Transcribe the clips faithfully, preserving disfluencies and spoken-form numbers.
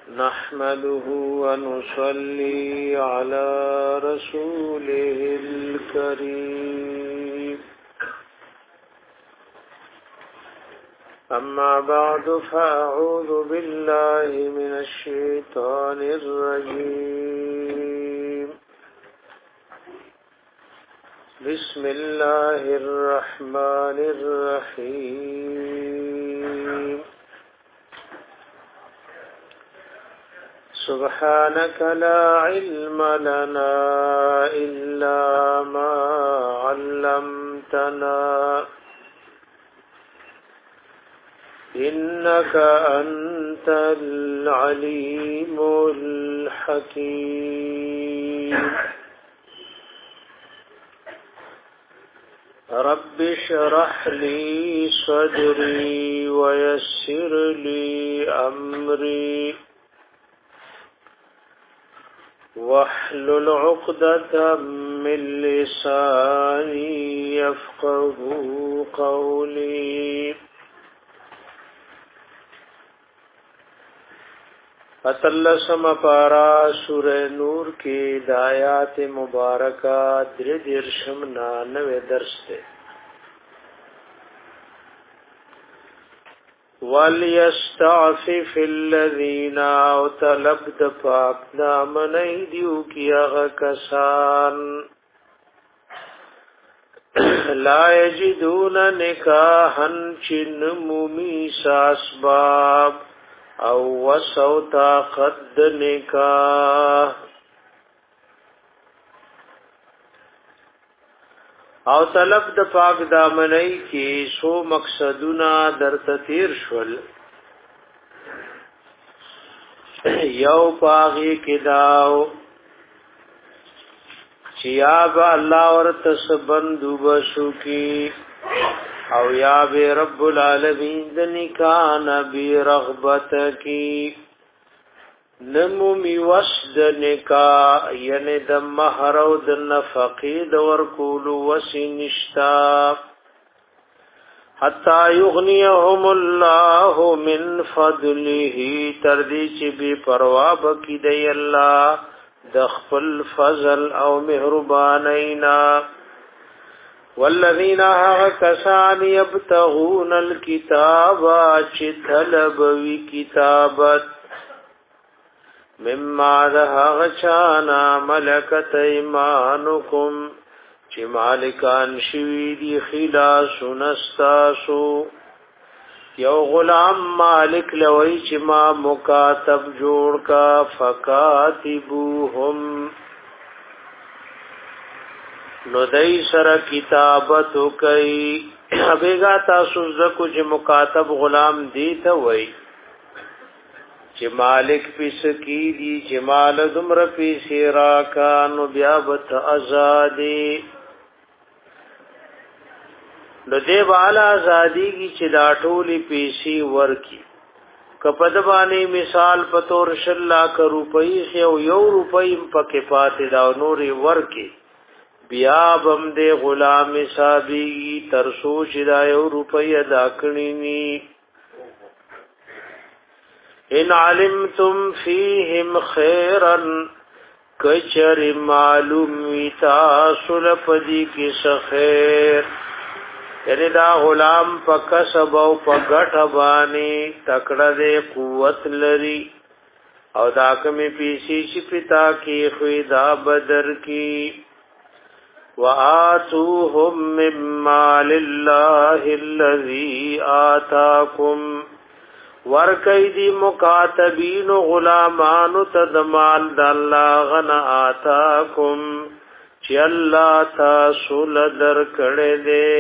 نحمده ونصلي على رسوله الكريم أما بعد فأعوذ بالله من الشيطان الرجيم بسم الله الرحمن الرحيم سبحانك لا علم لنا إلا ما علمتنا إنك أنت العليم الحكيم رب اشرح لي صدري ويسر لي أمري واحلل عقدة من لساني يفقه قولي اتلسم پارا سورہ نور کی دایات مبارکہ در درشم نانوے درس دے وَلْيَسْتَعْفِفِ الَّذِينَ اُتَلَبْدَ پاک دامن ایدیو کی اغکسان لا یجدون نکاحن چن ممیس اسباب او وسو طاقت نکاح او طلب د پاک دامنئی کی سو مقصدنا در تطیر شول یو پاغی کداو چیاب اللہ ورتس بندو بسو کی او یا بی رب العالمین دنکان بی رغبت کی نمومی وسد نکا یعنی د مہر او د نفقی د ورکول وسی نشتا حتا یغنیهم الله من فضله تردی چی بی پروا بکی دی الله د خپل فضل او مهربانینا والذین کسان یبتغون الكتاب چی طلبوی کتابت مما ده غچانا ملکت ایمانکم چی مالکان شوی دی خلاص نستاسو یو غلام مالک لوی چی ما مکاتب جوڑ کا فکاتبوهم نو دی سر کتابتو کئی بیگا تاسو زکو چی مکاتب غلام دیتا وی چې مالک پیس کی دی چې مال دمر پیسی راکانو بیابت ازادی نو دیو آلا ازادی کی چې دا ټولی پیسی ورکی کپدبانی مثال پتور شلا کا روپئی خیو یو روپئی پکی پاتی دا نوری ورکی بیابم دے غلام صابی ترسو چې دا یو روپئی ادا کنینی ان علمتم فیہم خیرا کچر معلوم تاسل پدی کس خیر یعنی دا غلام پا کسب او پا گٹ بانی تکڑا دے قوت لری او دا کمی پیسی چی پتا کی خوی دا بدر کی وآتوهم من مال اللہ الذی آتاکم ورکی دی مکاتبین غلامانو تدمال دا اللہ غن آتاکم چی اللہ تاسو لدر کڑے دے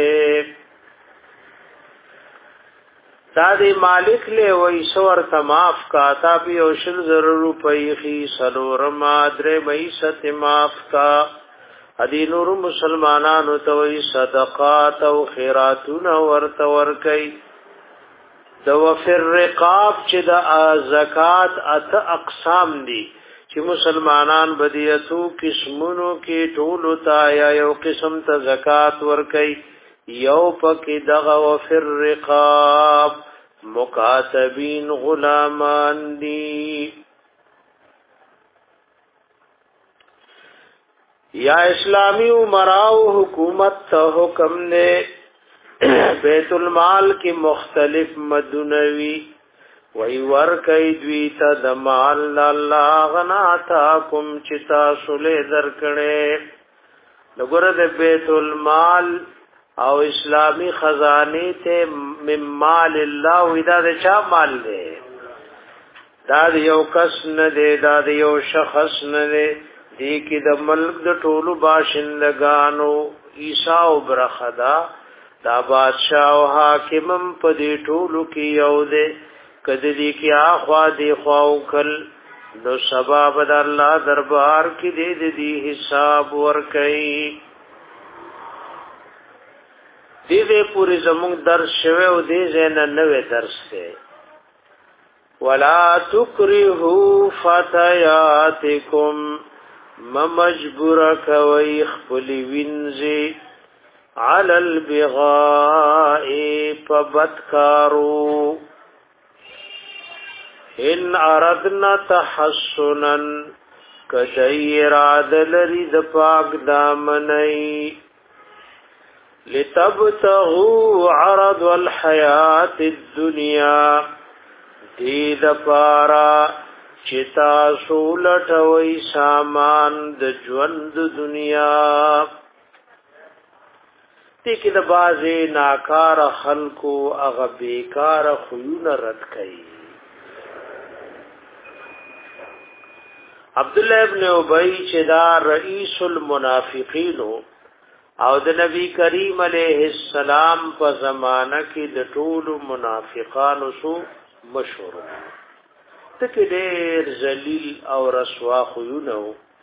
تا دی مالک لے وی سور تماف کا تا پی اوشل ضرور پیخی سلور مادر میست ماف کا ادی نور مسلمانانو توی صدقات و خیراتون ورت ورکی د وفر رقاب چې د زکات ات اقسام دي چې مسلمانان بدیتو قسمونو کې ټول تا یا یو قسم ته زکات ور کوي یو پکې دغه وفر رقاب مکاتبین غلامان دي یا اسلامی امراو حکومت ته حکم دے بیت المال کی مختلف مدنوی وی ورکی دوی تا دمال اللہ غنا تاکم چتا سلے درکڑے نگرد بیت المال او اسلامی خزانی تے من مال اللہ وی دا دے چا مال دے دا دے یو کس ندے دا دے یو شخص ندے دی کی د ملک د ټولو باشندگانو عیسی او برخدا دا بادشاہ او حاکمم په دې ټولو کې یو دې کدی دی کی اخوا دی خواو کل نو سبب د الله دربار کې دې دې دی حساب ور کوي دې دې پوری زموږ درس شوه او دې زنه نوې درس ته ولا تکرهوا فتياتكم ممجبور کوي خپل وینځي علی البغاء فبدکارو ان اردنا تحسنا کدیر لري د پاک دامنئی لتبتغوا عرض الحیات الدنیا دید پارا چتا سولټوي سامان د ژوند دنیا تیکي د بازي ناکار خلقو اغه بیکار خيون رد کړي عبد الله ابن ابي چې دا رئیس المنافقین او د نبی کریم علیه السلام په زمانہ کې د ټولو منافقانو سو مشهور تک ډېر ذلیل او رسوا خيونو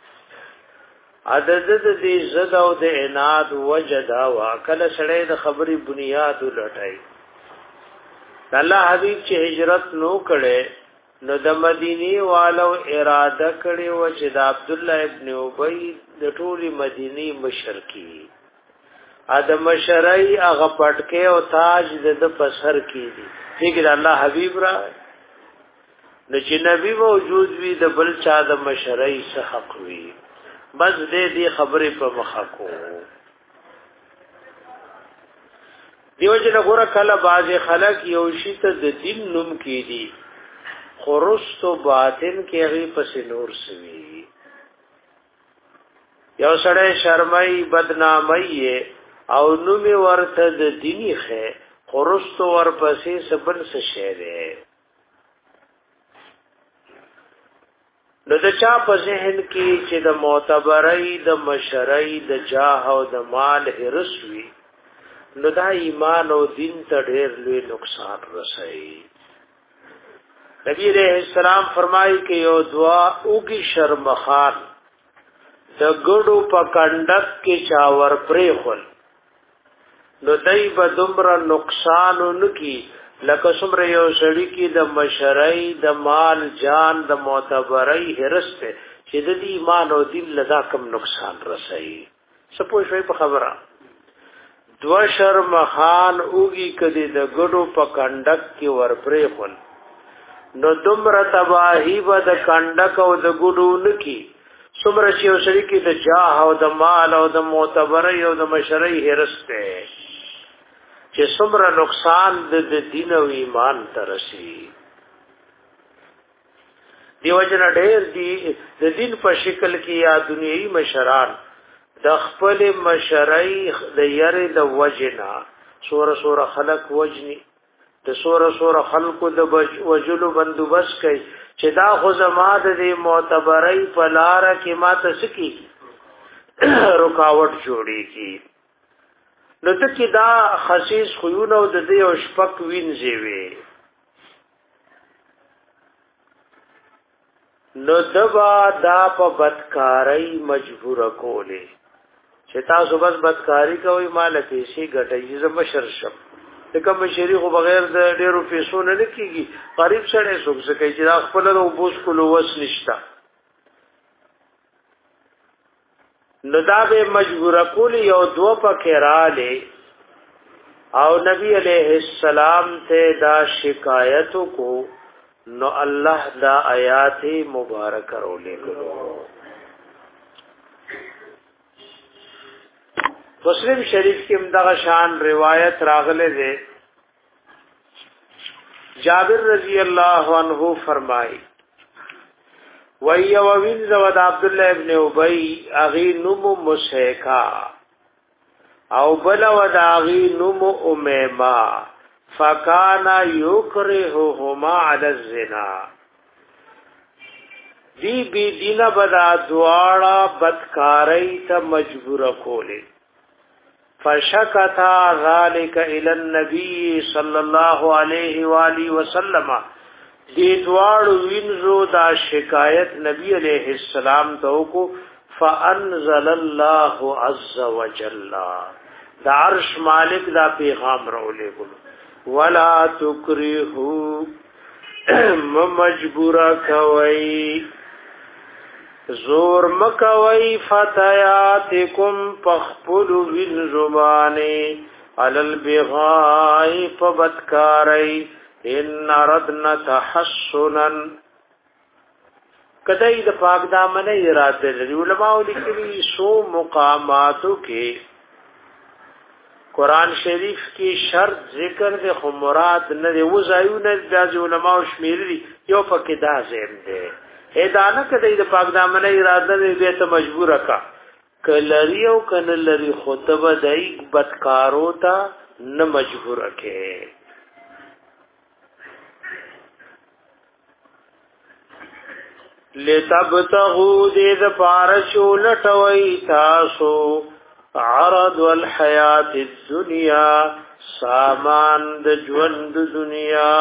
عدد دې زد او د عناد وجدا واکل سړې د خبري بنیاد لټای الله حبيب چې هجرت نو کړي نو د مدینی والو اراده کړي و چې د عبد الله ابن ابي د ټولي مدینی مشرکی ادم شرعي هغه پټکي او تاج د پسر کی دي دغه الله حبيب را نو چې نبی موجود وي د بل چا د مشرعي څخه حق وي بس دې دې خبرې په مخه کو دیو جن غره کله باز خلق یو شی ته د دین نوم کې دي خرست و باطن کې غي پس نور سوي یو سړی شرمای بدنامي او نوم ورته د دیني خه خرست ور پسې سبن څه شه ده نو د چا په ذهن کې چې د معتبرۍ د مشرۍ د جاه او د مال هرسوي نو دا ایمان او دین ته ډېر لوی نقصان رسوي نبی رحم السلام فرمایي کې یو دعا اوږي شرمخان د ګړو په کندک کې چاور پرې خل نو دای په دومره نقصان نکي لکه څومره یو سړی کې د مشرۍ د مال جان د معتبرۍ هرسته چې د ایمان او دین لدا کم نقصان رسي سپوږ شوي په خبره دو شرم خان اوږي کدي د ګډو په کندک کې ورپرې خل نو دومره تباہی به د کندک او د ګډو نکی څومره چې یو سړی کې د جاه او د مال او د معتبرۍ او د مشرۍ هرسته چې څومره نقصان د دین او ایمان ترسي دیو جن ډېر دی د دین په شکل کې یا دنیوي مشران د خپل مشرۍ د یری د وجنا سور سور خلق وجني د سور سور خلق د وجلو بندوبست کوي چې دا خو زما د معتبرۍ په لار کې ماته سکی رکاوټ جوړيږي نو ته کې دا خصیص خيونه او د دې او شپک وینځي وي نو دبا دا په بدکارۍ مجبور کولې چې تاسو بس بدکاری کوي مال پیسې ګټي زما شرشم دغه مشری خو بغیر د ډیرو پیسو نه لکېږي قریب سره څوک څه کوي چې دا خپل د وبوس کولو وس نشتا نو دا به مجبور کولی یو دو پکې رااله او نبی علیہ السلام ته دا شکایت کو نو الله دا آیات مبارک ورولې کړو مسلم شریف کې مدغه شان روایت راغله ده جابر رضی الله عنه فرمایي وَيَ وَوِنْزَ وَدَ عبد الله ابن ابي اغي نم مسیکا او بل ود اغي نم امیما فکان یکرههما علی الزنا دی بی دین بدا دواړه بدکاری ته مجبور کوله فشکتا ذلك الى النبي صلى الله عليه واله وسلم دی دواړو وینځو دا شکایت نبی علیہ السلام ته کو فانزل الله عز وجل دا عرش مالک دا پیغام راولې ګلو ولا تکرهو مجبور کوي زور مکوي فتياتكم پخپل وین زبانه علل بغای فبدکاری ان ردنا تحسنا کدی د پاک دامن اراده لري علماء لیکلي سو مقاماتو کې قران شریف کې شرط ذکر د خمرات نه دی وزایونه د علماء شمیري یو پکې دا زم دی هدانه کدی د پاک دامن اراده دې ته مجبور کا کلری او کن لری خطبه دای بدکارو ته نه مجبور کې لتبتغوا دې د پارشو لټوي تاسو عرض الحیات الدنیا سامان د ژوند دنیا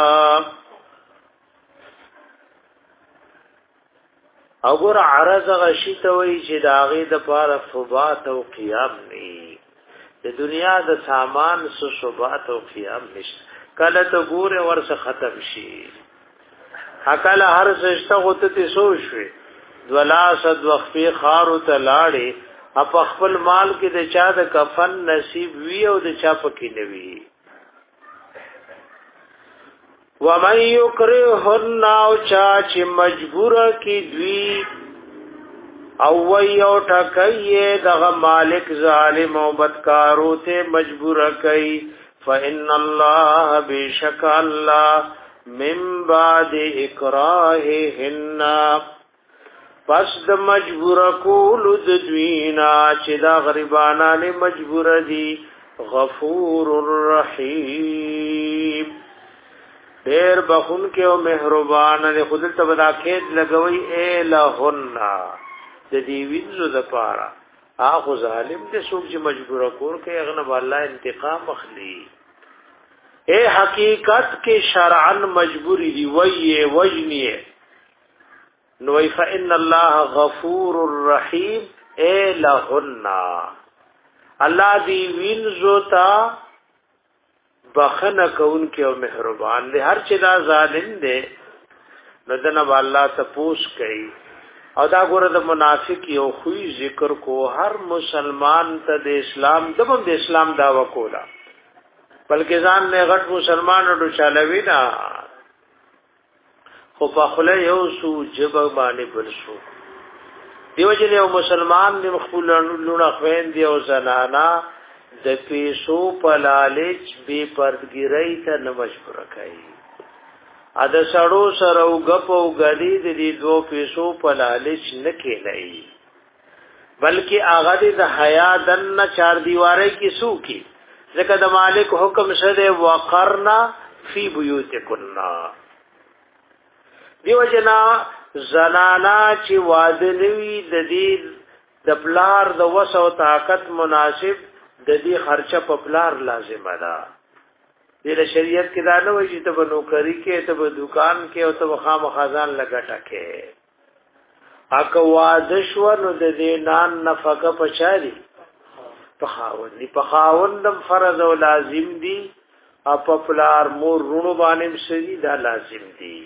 اگر عرض غشیت وی چې داغه د پاره ثبات او قیام نه د دنیا د سامان سو ثبات او قیام نشته کله ته ګوره ورڅ ختم شي حکل هر سشته غوته سو شوي دولا صد وخفي خارو ته لاړې اپ خپل مال کې د چا د کفن نصیب وی او د چا پکې نوي ومن یکرهن او چا چې مجبور کی دوی او وی او ټکایې دغه مالک ظالم او بدکارو ته مجبور کړي فإن الله بشک الله من بعد اکراههن پس د مجبور کول د دوینا چې دا غریبانه مجبور دي غفور الرحیم ډیر بخون کې او مهربان نه خود ته بدا کېد لګوي اے لهن د دې وینځو د پاره اخو ظالم دې څوک چې مجبور کور کې اغنب الله انتقام اخلي اے حقیقت کې شرعا مجبوری دی وی وجنیه نو فإن الله غفور الرحیم اے لهن الله دی وینځو تا بخنه کون کې او مهربان دی هر چې دا ظالم دی ندنه الله تپوس کوي او دا ګوره د منافق یو خوې ذکر کو هر مسلمان ته د اسلام دبم د اسلام داوا کولا بلکې ځان نه غټ مسلمان ورو چالوي نه خو په خله یو سو جب باندې بلشو دیو چې یو مسلمان د مخبول لونه خوین دی او زنانا د پیسو په لالچ بے پردګری ته نه مجبور کوي ا د سړو سره او غپ او غدي د دې دوه پیسو په لالچ نه کېلای بلکې هغه د حیا دن چار دیواره کې سو کی ځکه د مالک حکم شته وقرنا فی بیوتکنا دیو جنا زنانا چې واده نوی د دې د پلار د وسو طاقت مناسب د دې خرچه په پلار لازم ده د شریعت کې دا نه وایي چې ته به نوکری کې ته به دکان کې او ته به خامخازان لګټه کې اګه واده شو نو د دې نان نفقه پچاري په خاوند دی په خاوندم فرض او لازم دي اپ پلار مور رونو باندې سړي دا لازم دي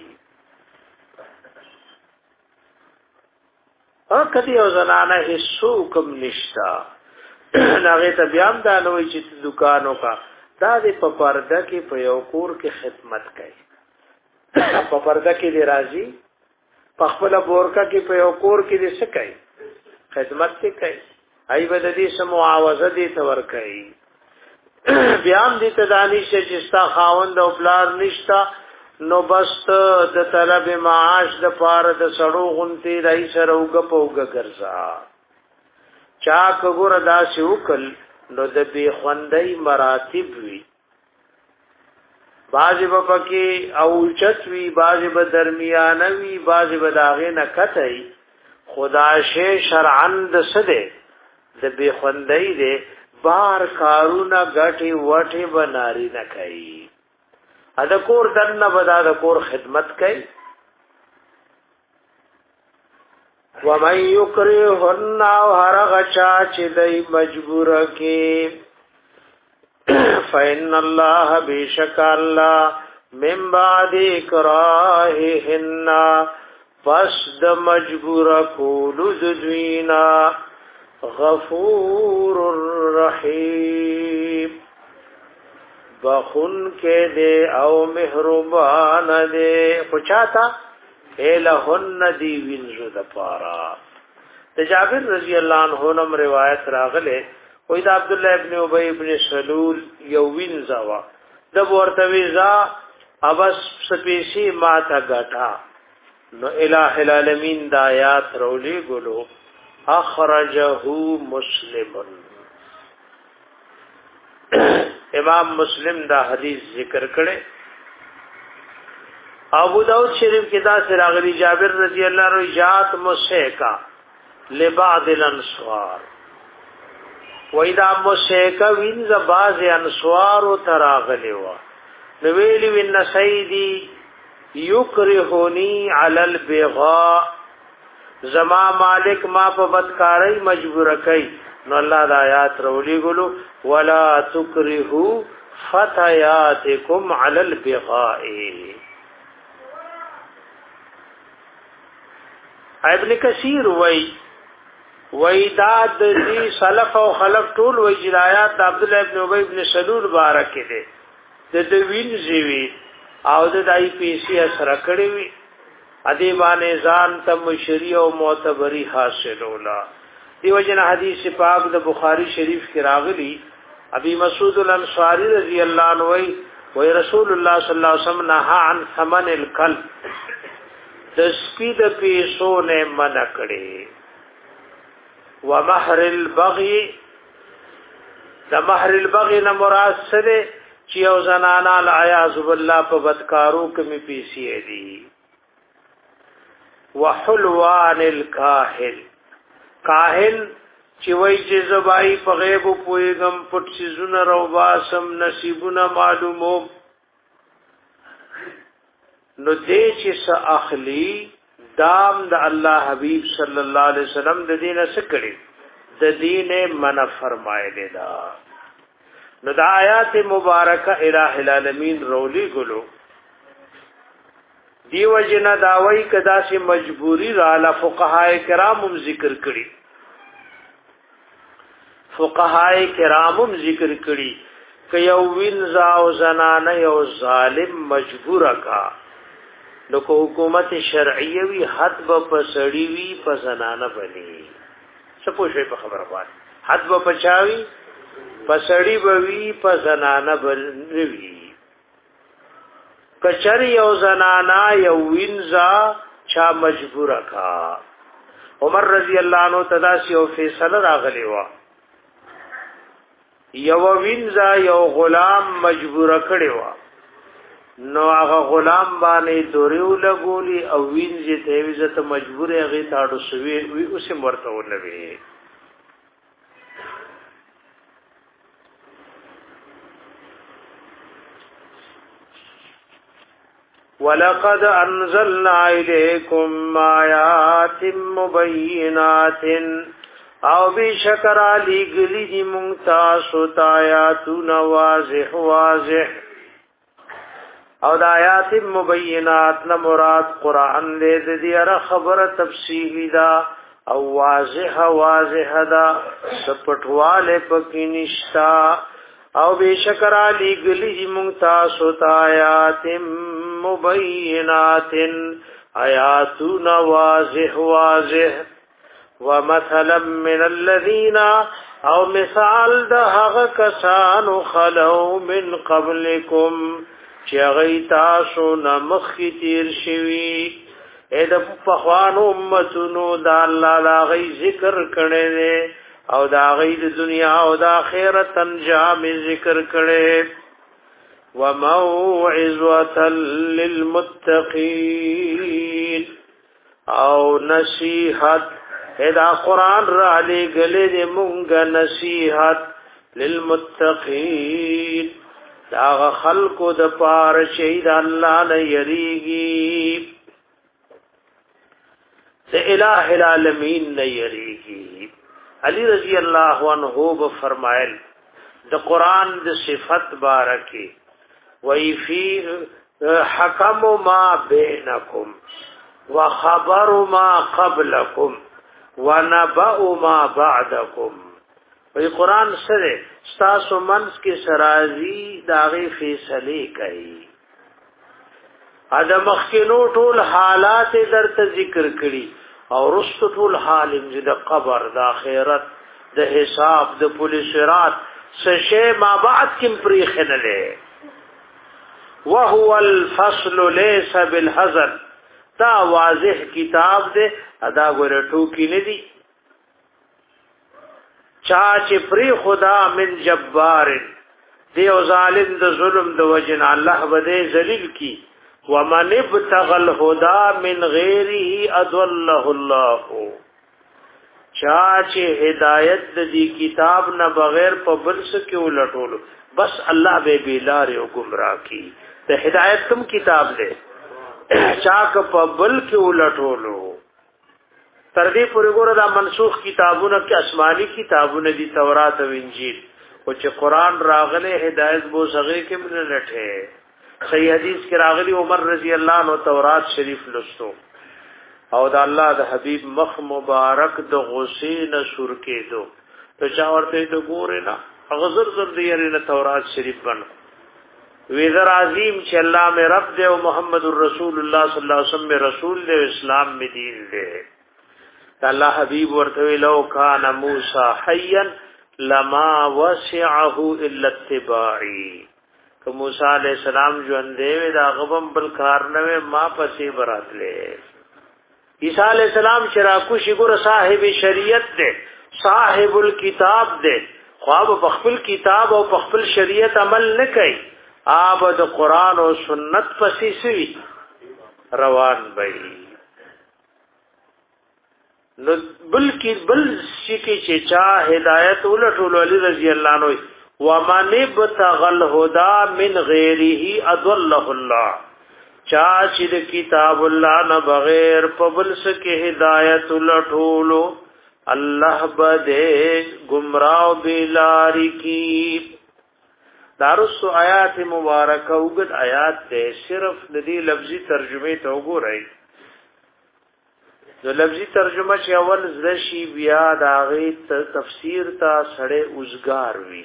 ا کدی او زنانه هیڅ کوم نشتا هغه ته بیا هم دا نه وایي چې دکانو کا دا دې په پرده کې په یو کور کې خدمت کوي په پرده کې دی راځي په خپل بورکا کې په یو کور کې دې څه کوي خدمت کې کوي ای بد دې سم معاوضه دې تور کوي بیا دې تدانیش چې ستا خاوند او پلار نشتا نو بس د طلب معاش د پاره د سړو غونتی رای سره وګ پوګ ګرځا چا کګور داسې وکل نو د بی خوندای مراتب وی باجی با پکی او چتوی باجی با درمیانوی باجی با داغی نکتای خداشه شرعن د سده د بی خوندای ده بار کارونا گٹی وٹی بناری نکئی ادا کور دن بدا دا کور خدمت کئی ومن یکرهن او هرغ چاچ دی مجبور کی فإن الله بیشک اللہ من بعد اکراههن پس د مجبور کولو دوینا غفور الرحیم بخون کے دے او مہربان دے پچاتا ایلہن دی وینزو دپارا جابر رضی اللہ عنہ نم روایت راغلے وید عبداللہ ابن عبی ابن سلول یو وینزاوا دب ورتویزا ابس سپیسی ماتا گٹا نو الہ العالمین دایات رولی گلو اخرجہو مسلمن امام مسلم دا حدیث ذکر کړي ابو داود شریف کې دا سراغلی جابر رضی اللہ عنہ جات مسیکا لبعض الانصار وإذا مسیکا وینز بعض انصار تراغلی وا نویلی وین سیدی یکرهونی علی البغاء زما مالک ما په بدکاری مجبور کئ نو الله د آیات رولی ګلو ولا تکرهوا فتياتكم على البغاء ابن کثیر وای وای دا د دې سلف او خلف ټول وای جلایات د عبد الله ابن ابي ابن سلول بارک دي د د وین زیوی او د دای پی سی اثر کړی وی ادی باندې ځان ته مشری او معتبری حاصل ولا دیو جن حدیث پاک د بخاری شریف کې راغلی ابي مسعود الانصاری رضی اللہ عنہ وی وی رسول الله صلی الله علیه وسلم نهى عن ثمن الكلب د سپید پیسو نه منع کړي ومهر البغي د مهر البغي نه مراد سره چې او زنانا العیاذ بالله په بدکارو کې می پیسې دي وحلوان الکاهل کاهل چې وای چې زبای په غیب پویګم پټ سيزونه رو باسم نصیبونه معلومو نو دې چې س اخلي دام د الله حبيب صلی الله علیه وسلم د دینه سکړي د دینه من فرمایلی دا نو د آیات مبارکه الہ العالمین رولی ګلو دیو جنا داوی کدا سے مجبوری را ل فقهای کرامم ذکر کړي فقهای کرامم ذکر کړي ک یو وینزا او زنانه یو ظالم مجبور کا نو کو حکومت شرعیه وی حد به پسړی وی په زنانه بني سپوږی په خبره باندې حد به پچاوي پسړی به وی په زنانه بنوي کچری یو زنانا یو وینزا چا مجبور کا عمر رضی اللہ عنہ تداسی او فیصله راغلی وا یو وینزا یو غلام مجبور کړي وا نو هغه غلام باندې دوریو لګولی او وینځي ته عزت مجبور هغه تاړو سوي وی اوسه مرته ولوي وَلَقَدْ أَنزَلْنَا إِلَيْكُمْ آيَاتٍ مُبَيِّنَاتٍ او بشکر علی گلی دی مونتا سوتا آیاتون واضح واضح او دا آیات مبینات نمراد قرآن لید دی ار خبر تفصیلی دا او واضح واضح دا سپٹوال پکی نشتا او بشکر علی گلی دی مونتا سوتا آیات مبینات آیاتون واضح واضح ومثلا من الذين او مثال د هغه کسانو خلو من قبلکم چې غیتا سو نمخ تیر شوی اې د پخوانو امتونو د الله لا غي ذکر کړي او دا غي د دنیا او د آخرت انجام ذکر کړي وموعظه للمتقين او نصيحت ادا قرآن را علی گلی دی مونگا نصیحت للمتقین دا خلقو دا پار شید اللہ نیریگی دا الہ العالمین نیریگی علی رضی اللہ عنہ بفرمائل دا قرآن دا صفت بارکی وی فی حکم ما بینکم وخبر ما قبلکم ونبأ ما بعدکم وی قرآن سره ستاسو منس کی سرازی داغی فیصلی کئی ادم مخکنو ټول حالات در ته ذکر کړي او رست ټول حال د قبر د آخرت د حساب د پولیس رات سشه ما بعد کم پریخنه له وهو الفصل ليس بالهزل دا واضح کتاب دے ادا ګوره ټوکی نه دی چا چې پری خدا من جبار دی او ظالم د ظلم د وجن الله بده ذلیل کی ومن ابتغى الهدى من غیره اضله الله چا چې هدایت د دې کتاب نه بغیر په بل څه کې ولټول بس الله به بیلار او گمراه کی ته هدایت کوم کتاب دی چاک په بل کې ولټولو تر دې پورې ګوره دا منسوخ کتابونه کې آسماني کتابونه دي تورات او انجیل او چې قران راغله هدایت بو صغیر کې من لټه صحیح حدیث کې راغلی عمر رضی الله عنه تورات شریف لستو او دا الله د حبیب مخ مبارک د غسین سور کې دو ته چا ورته د ګوره نه غزر زر دی نه تورات شریف بن ویذر عظیم چې الله مې رب دې او محمد رسول الله صلی الله علیه وسلم رسول دې اسلام می دین دې الله حبیب ورته لو کان موسی حیا لما وسعه الا اتباعی که موسی علیہ السلام ژوند دې دا غبم بل کار نه ما پسې براتلې عیسی علیہ السلام چې را کو شي ګور صاحب شریعت دې صاحب الكتاب دې خو په خپل کتاب او په خپل شریعت عمل نه کوي آب د قرآن او سنت پسې سوي روان بې نو بلکې بل شي چې چا هدایت ولټول علی رضی الله عنه ومن ابتغى الهدى من غیره اضله الله چا چې د کتاب الله نه بغیر په بل څه کې هدایت ولټول الله بده گمراه بلاری کی دارس آیات مبارکه وګد آیات ته صرف د دې لفظي ترجمه ته وګورئ د لفظي ترجمه چې اول زشي بیا د هغه تفسیر ته سړې اوسګار وی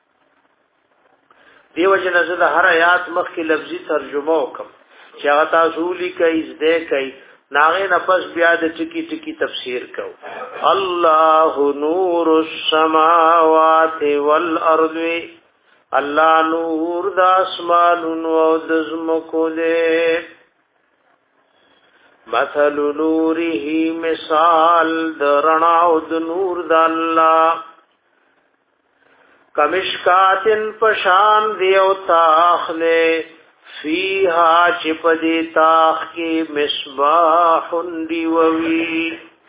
دیو جن زه د هر آیات مخ کې لفظي ترجمه وکم چې هغه تاسو لیکئ زده کوي ناغه نفس بیا د ټکی ټکی تفسیر کو الله نور السماوات والارض الله نور د اسمانونو او د زمکو دې مثل نوره مثال د رڼا او د نور د الله کمشکاتن پشان دیو تاخ له فیها چپدی تاخ کی مصباح دیوی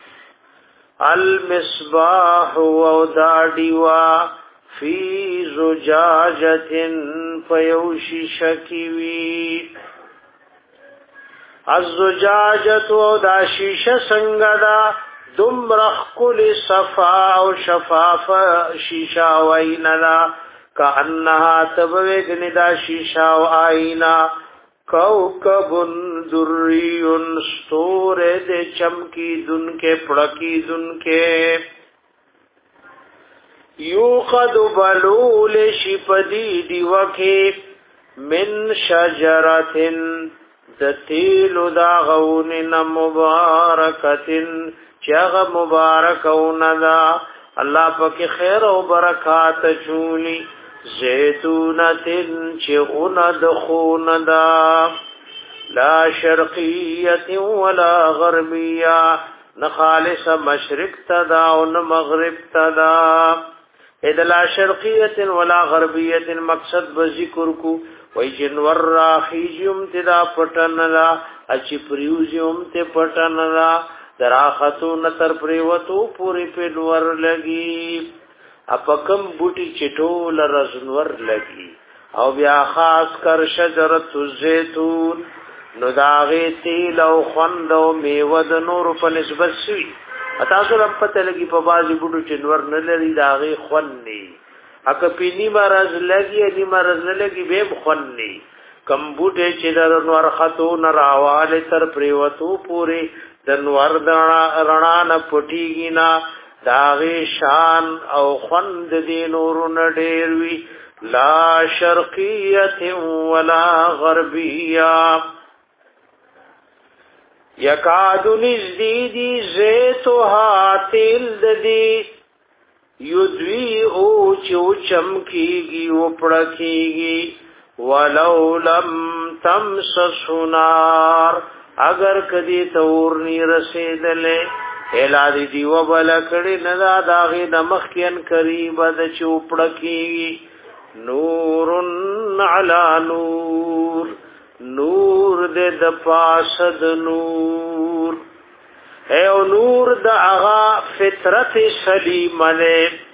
المصباح و داډیوا فی زجاجتن فیوشی شکیوی الزجاجت و دا شیشه سنگدا دمرخ کل صفا و شفاف شیشا و ایندا کانها تبویگن دا شیشا و آئینا کوکب دریون ستور دے چمکی دن کے پڑکی دن کے یوخد بلول شپدی دیوکی من شجرتن د تیلو دا غون مبارکتن چاغ مبارکون دا الله پاک خیر او برکات چولی زیتونتن چغن دخون دا لا شرقیت ولا غربیہ نخالص مشرق تدا و مغرب تدا ادلا شرقیت ولا غربیت مقصد بذکر کو وی جنور راخیجیم تدا پتنلا اچی پریوزیم تی پتنلا دراختو نتر پریوتو پوری پنور لگی اپکم بوٹی چٹول رزنور لگی او بیا خاص کر شجرت الزیتون نو داغی تیل او خوند او میود نور پا نسبت سوی اتاسو لم پتہ لگی پا بازی بوٹو چنور نلری داغی خوند نی اکا پی نیما رز لگی نیما رز نلگی بیم خوند نی کم بوٹے چدر نور خطو نراوال تر پریوتو پوری دنور رنان پٹیگینا داغی شان او خوند دی نورن ډیروی لا شرقیت ولا غربیہ یکادو نزدیدی زیتوها تیل ددی یدوی او چو چمکیگی و پڑکیگی ولو لم تمسسو نار اگر کدی تورنی رسیدلے اعلان دیو بلکڑی ندا داغی نمخ کین قریب د چوپڑکی نورن علا نور نور دے د پاسد نور اے او نور د اغا فطرت سلیمنے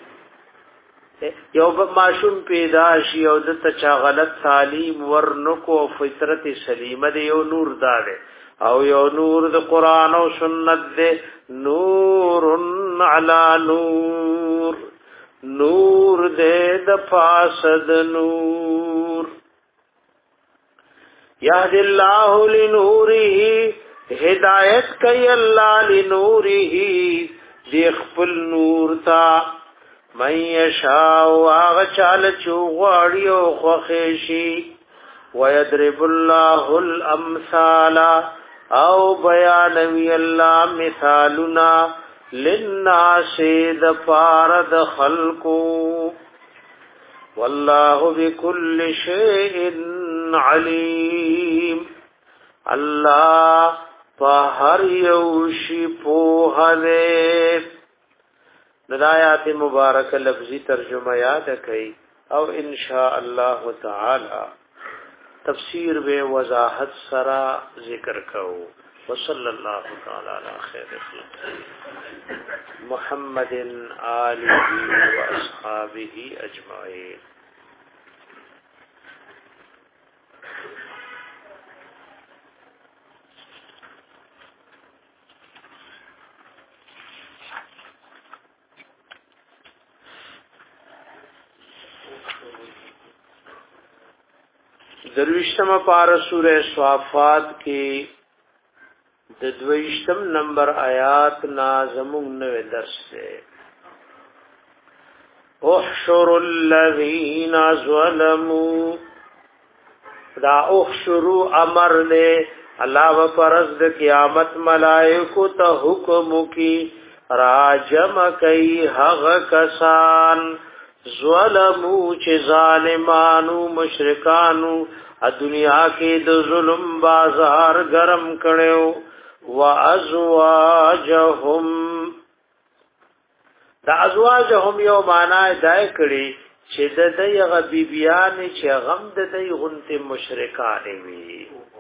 یو معشوم پیدا شي او د تچا غلط تعلیم ورنکو فطرت سلیمه دی یو نور داده او یو نور د قران او سنت دے نور علی نور نور دے د فاسد نور یهد الله لنوره ہدایت کئی اللہ لنوره دی خپل نور تا من یشاء آغا چال چوغاڑی و خوخیشی ویدرب اللہ الامثال او بیانوی اللہ مثالنا للناس دفارد خلقو واللہ بكل شیء علیم اللہ پہر یوشی پوہ دے ندایات مبارک لفظی ترجمہ یاد کئی او انشاء اللہ تعالی تفسیر بے وضاحت سرا ذکر کرو وصلی اللہ تعالی علی خیر خلق محمد آلہ و اصحابہ اجمعین. درویشتم پار سورہ صافات کی ددویشتم نمبر آیات نازمون نوے درس سے احشر الذین ظلموا دا احشرو امر دے اللہ و پرزد قیامت ملائکو تا حکم کی راجم کئی حغ کسان ظلمو چه ظالمانو مشرکانو دنیا کې د ظلم بازار گرم کړو و ازواجهم دا ازواجهم یو معنا دای کړي چې د دغه بیبیان چې غم د دې غنته مشرکان وي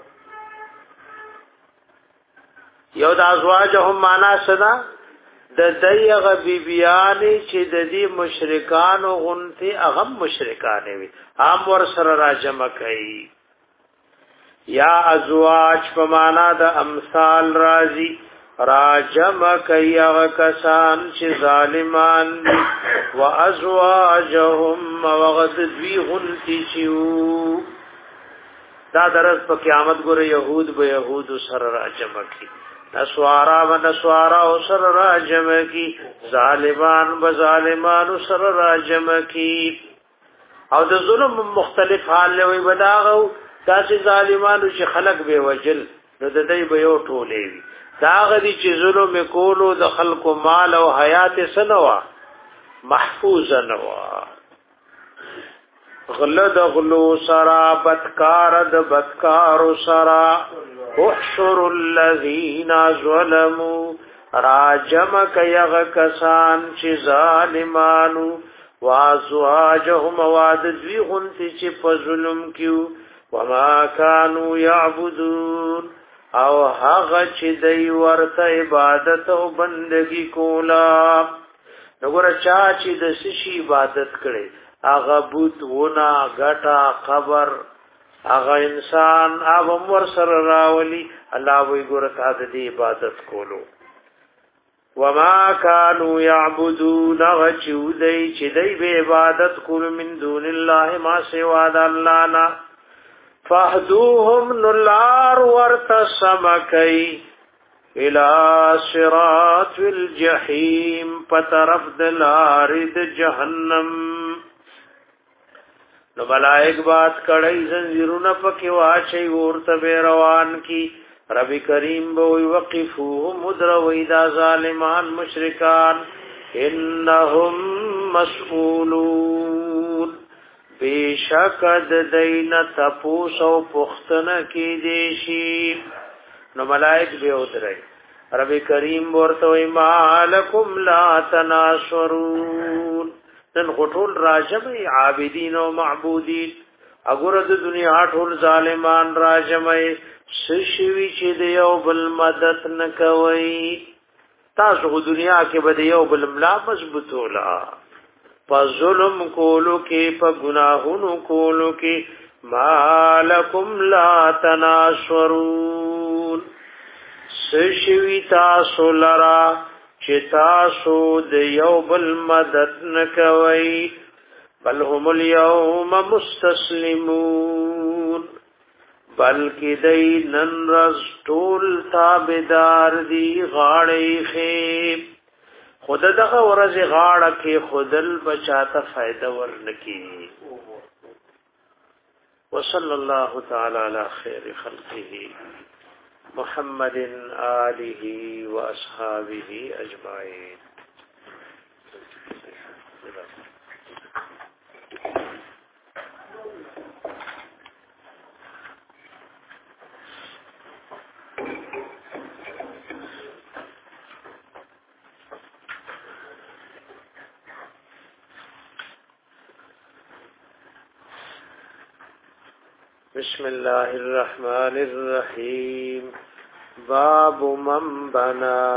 یو د ازواجهم معنا څه د دغه بیبیان چې د دې مشرکان غنته غم مشرکان وي عام ور سره راجمع کوي یا ازواج پمانا د امثال رازی راجم کئی اغا کسان چی ظالمان دی و ازواجهم وغد دوی غنتی چیو دا درست پا قیامت گر یهود با یهود سر راجم کی نسوارا و نسوارا سر راجم کی ظالمان با ظالمان سر راجم کی او د ظلم مختلف حال لوی بداغو تاسو ظالمانو چې خلق به وجل نو د دې به یو ټولې وي دا غدي چې ظلم کولو د خلکو مال او حیات سنوا محفوظ نوا غلد غلو سرا بدکار د بدکار سرا احشر الذين ظلموا راجم کيغ کسان چې ظالمانو وازواجهم واد ذی غنت چې په ظلم کیو وما كانوا يعبدون او هغه چې دی ورته عبادت او بندگی کولا وګوره چا چې د سشي عبادت کړي هغه بوت ونا غټا قبر هغه انسان او مر سره راولي الله وی ګوره تا د عبادت کولو وما كانوا يعبدون غچودي چې دی به عبادت کول من دون الله ما سوا د الله نه فاهدوهم نلار ورتسمكي الى صراط الجحيم پترف دلارد جهنم نو ملائک بات کړي زنجیرونه پکې واچي ورته روان کی رب کریم بو وقفوهم مدرویدا ظالمان مشرکان انهم مسئولون بیشکد دین تپوس او پختنه کی دیشی نو ملائک به ودرای رب کریم ورته مالکم لا تناصرون نن غټول راجمې عابدین او معبودین اګور د دنیا ټول ظالمان راجمې سشوی چې د یو بل مدد نکوي تاسو دنیا کې به د یو بل ملا مضبوطولا په ظلم کولو کې په گناهونو کولو کې مالکم لا تناصرون سشوی تاسو لرا چې تاسو د یو بل مدد نکوي بل هم اليوم مستسلمون بلکې دای نن رز ټول تابعدار دی غاړې خې خود دغه ورځ غاړه کې خودل بچاته فائدہ ورنکي وصلی الله تعالی علی خیر خلقه محمد آله واصحابه اجمعین بسم الله الرحمن الرحیم باب من بنا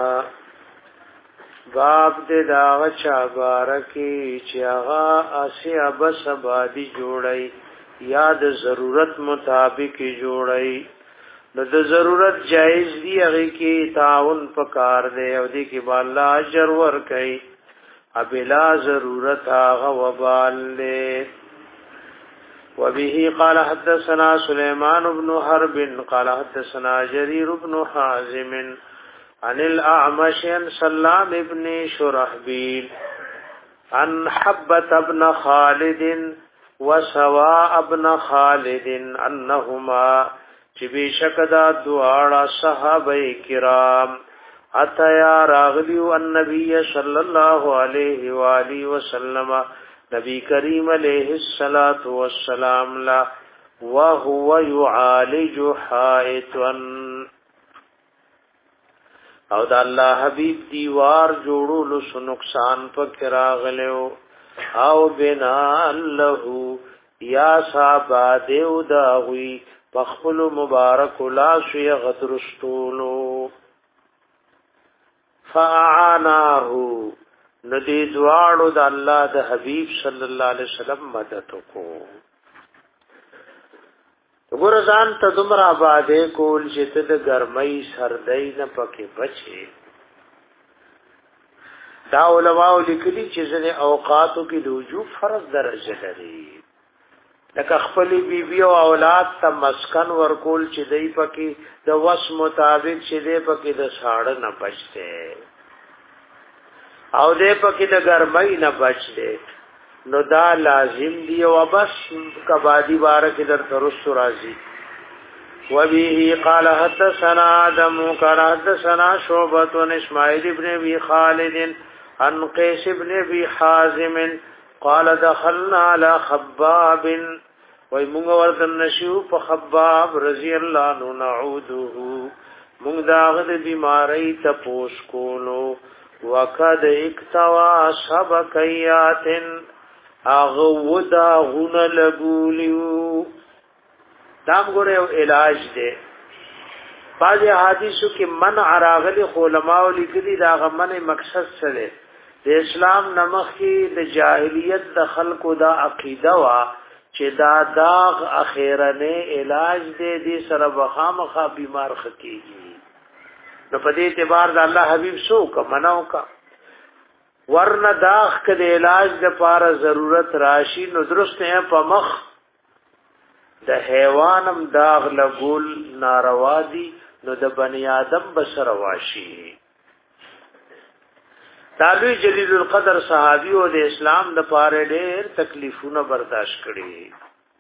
باب دې دا چا بارکی چې هغه اسیا بس آبادی جوړي یا د ضرورت مطابق جوړي نو د ضرورت جایز دی هغه کې تعاون پکار دی او دې کې بالا اجر ور کوي ابلا ضرورت هغه وبال له وبه قال حدثنا سليمان بن حرب قال حدثنا جرير بن حازم عن الأعمش عن سلام بن شرحبيل عن حبة بن خالد وسواء بن خالد أنهما چبی شکدا دوارا صحابه کرام اتیا راغلیو النبی صلی الله علیه و آله وسلم نبی کریم علیہ الصلات والسلام لا وهو يعالج حائطا او دا الله حبیب دیوار جوړولو سو نقصان پکې راغلو او بنا له یا صاحب دیو دا وی پخپل مبارک لا شی غدرستولو فاعانه ندی دواړو د الله د حبیب صلی الله علیه وسلم مدد کو ګورزان ته دمر آباده کول چې ته د ګرمۍ سردۍ نه پکې بچي دا علماء لیکلي چې ځنه اوقاتو کې د وجوب فرض درجه لري لکه خپل بیبي او اولاد ته مسکن ورکول چې دای پکې د وس مطابق چې دای پکې د ساړه نه بچته او دې پکې د ګرمۍ نه بچته نو دا لازم دی او بس کبادی بارک در ترس راځي وبه قال حدثنا آدم قال حدثنا شعبة بن اسماعيل بن ابي خالد عن قيس بن ابي حازم قال دخلنا على خباب ومن ورد نشو فخباب رضي الله عنه نعوده من داغد بیماری تپوس کولو وقد اکتوا سبکیات اغو داغون لگولیو دام گوڑے علاج دے بعض حدیثو کی من عراغلی خولماو لکلی داغ من مقصد سرے د اسلام نمخ کی د جاہلیت د خلقو دا عقیده وا چې دا داغ اخیرنه علاج دے دی سره بخامخه بیمار خکیږي نو په دې اعتبار د الله حبیب سو کا مناو کا ورنه داغ کده علاج د پاره ضرورت راشي نو درست نه په مخ د حیوانم داغ لګول ناروا دي نو د بنی آدم بسر واشي تابعی جلیل القدر صحابی او د اسلام د پاره ډېر تکلیفونه برداشت کړي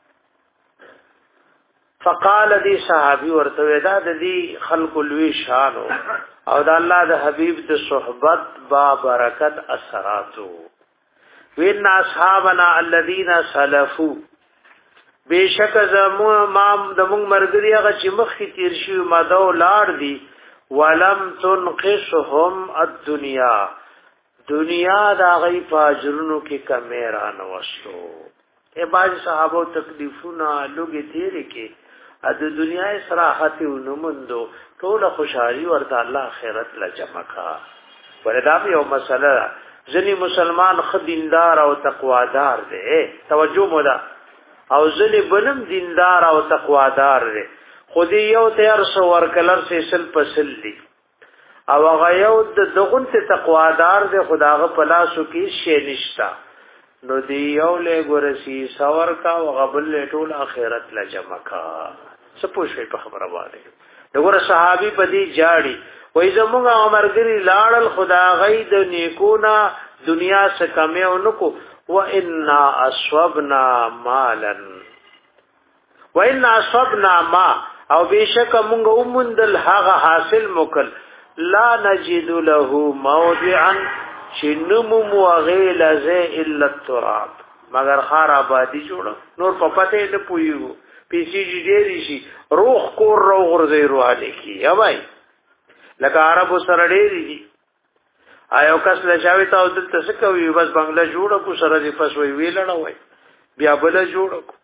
فقال دی صحابی ورته ودا د دې خلق لوی شان او د الله د حبیب د صحبت با برکت اثراتو وین اصحابنا الذين سلفوا بیشک زمو امام د موږ مرګري هغه چې مخ کی تیر شي مدو لاړ دي ولم تنقصهم الدنيا دنیا دا غي فاجرونو کې کمیران وشو اے باج صحابو تکلیفونه لوګي تیر کې ا د دنیا صراحت ونمندو ټول خوشحالي ورته الله آخرت لا جمع کا وردا یو مسله ځنی مسلمان خدیندار او تقوادار دی توجه مودا او ځنی بنم دیندار او تقوادار دی خودی یو تیار سو ورکلر سه سل پسل دی او هغه یو د دغون ته تقوادار دی خداغه پلاسو کې شی نشتا نو دی یو له ګورسی سور کا او غبل ټول آخرت لا جمع کا سپوږی په خبره باندې دغه صحابي پدی جاړي وای زموږ عمرګری لاړل خدا غي د نیکونا دنیا څخه کمه ونکو و ان اصبنا مالا و ان اصبنا ما او بشک موږ ومندل هغه حاصل مکل لا نجد له موضعا شنمو مغیل ذی الا التراب مگر خار آبادی جوړ نور په پته ته پویو پیسې دې شي روح کور رو غرزي روانه کی اوای لکه عربو سره ډېری دي آیو کس لچاوي تا او دلته څه کوي بس بنگله جوړ کو سره دې پس وی ویلنه وای بیا بل جوړ کو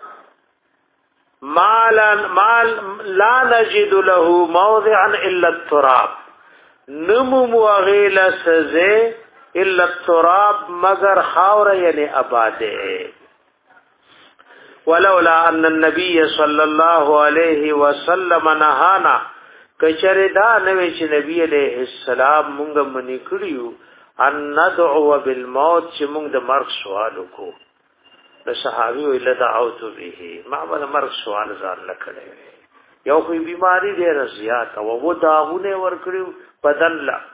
مالا مال لا نجد له موضعا الا التراب نمو مغیل سزه الا التراب مگر خاور یعنی آباده ولولا ان النبي صلى الله عليه وسلم نهانا کچره دا نوې چې نبی عليه السلام مونږ منی کړیو ان ندعو بالموت چې مونږ د مرګ سوال وکړو د صحابي ویل دعوت به ما به مرګ سوال ځان لکړې یو کوئی بیماری ډېر زیات او و داغونه ور کړیو بدل لا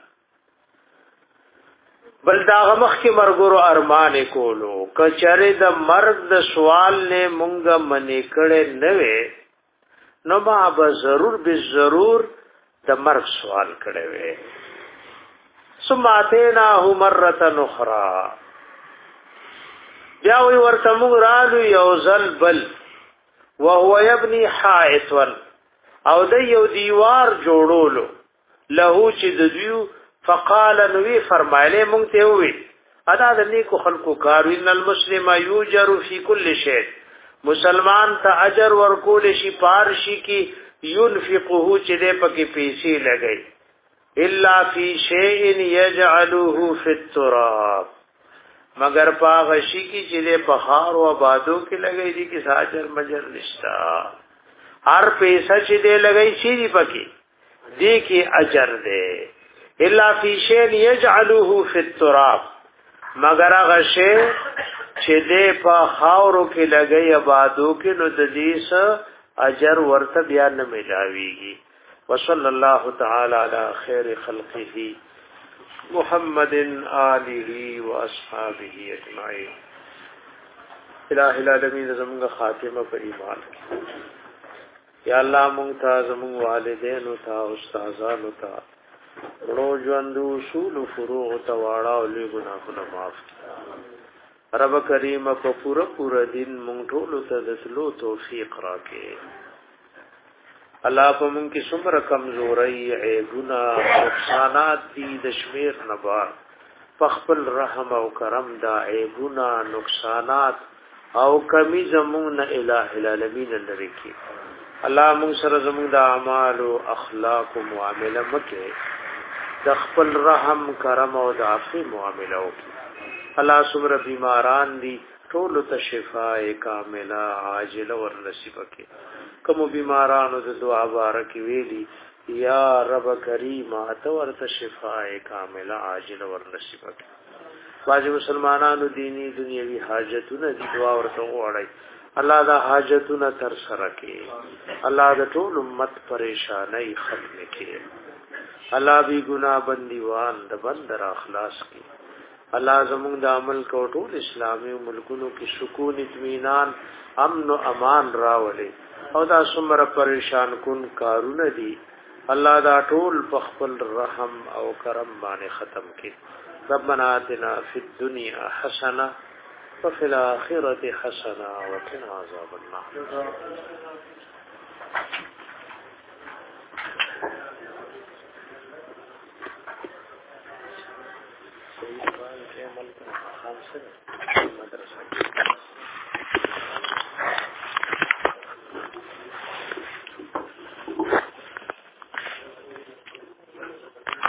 بل داغه مخ کې مرګورو ارمان کولو کچره د مرګ د سوال نه مونږه منی کړي نه وې نو ما به ضرور به ضرور د مرګ سوال کړي وې ثم اتيناه مره اخرى بیا وی ورته مونږ رالو یو ځل بل وهو يبني حائطا او د یو دیوار جوړولو له چې د دیو فقال نوی فرمایله مونږ ته وی ادا د نیکو خلقو کارو ان المسلم یوجر فی کل شیء مسلمان ته اجر ورکول شي پارشي کی ينفقه چې دې پکې پیسې لګي الا فی شیء یجعله فی التراب مگر پاغه شي کی چې دې په خار او آبادو کې لګي دي کې ساجر مجر نشتا هر پیسې چې دې لګي شي دې پکې دې کې اجر دې الا فی شیء یجعله فی التراب مگر هغه شی چې دې په خاورو کې لګي آبادو کې نو د دې څخه اجر ورته بیا نه ملاويږي وصلی الله تعالی علی خیر خلقه محمد آله و اصحابه اجمعین الہ العالمین زمانہ خاتمه په ایمان یا الله مونږ ته زموږ والدینو ته استادانو ته ورو ژوند اصول فروع ته واړه او لوی ګناهونه معاف رب کریم په پورا پورا دین مونږ ټول ته د سلو توفیق راکړي الله په مونږ کې څومره کمزوري عیبونه نقصانات دي د شمیر نه بار خپل رحم او کرم دا عیبونه نقصانات او کمی زمون الہ العالمین لري کی الله مون سره زمون د اعمال او اخلاق او معاملې مکه د خپل رحم کرم او د عفو معاملې وکي الله سمره بیماران دي ټول ته شفاء کامله عاجله ور نصیب کړي کوم بیمارانو د دعا بارک ویلي یا رب کریم ته ورته شفاء کامله عاجله ور نصیب کړي واجب مسلمانانو دینی دنیوي حاجتونه دي دعا ورته وړي الله دا حاجتونه تر سره کړي الله د ټول امت پریشانای ختم کړي الله بی ګناه بندیوان د بندر اخلاص کړي الله زموږ د عمل کو ټول اسلامي ملکونو کې سکون اطمینان امن او امان راولي او دا څومره پریشان کون کارونه دي الله دا ټول په خپل رحم او کرم باندې ختم کړي ربنا آتنا فی الدنيا حسنه وفي الاخره حسنه وقنا عذاب النار خمسة مدرسة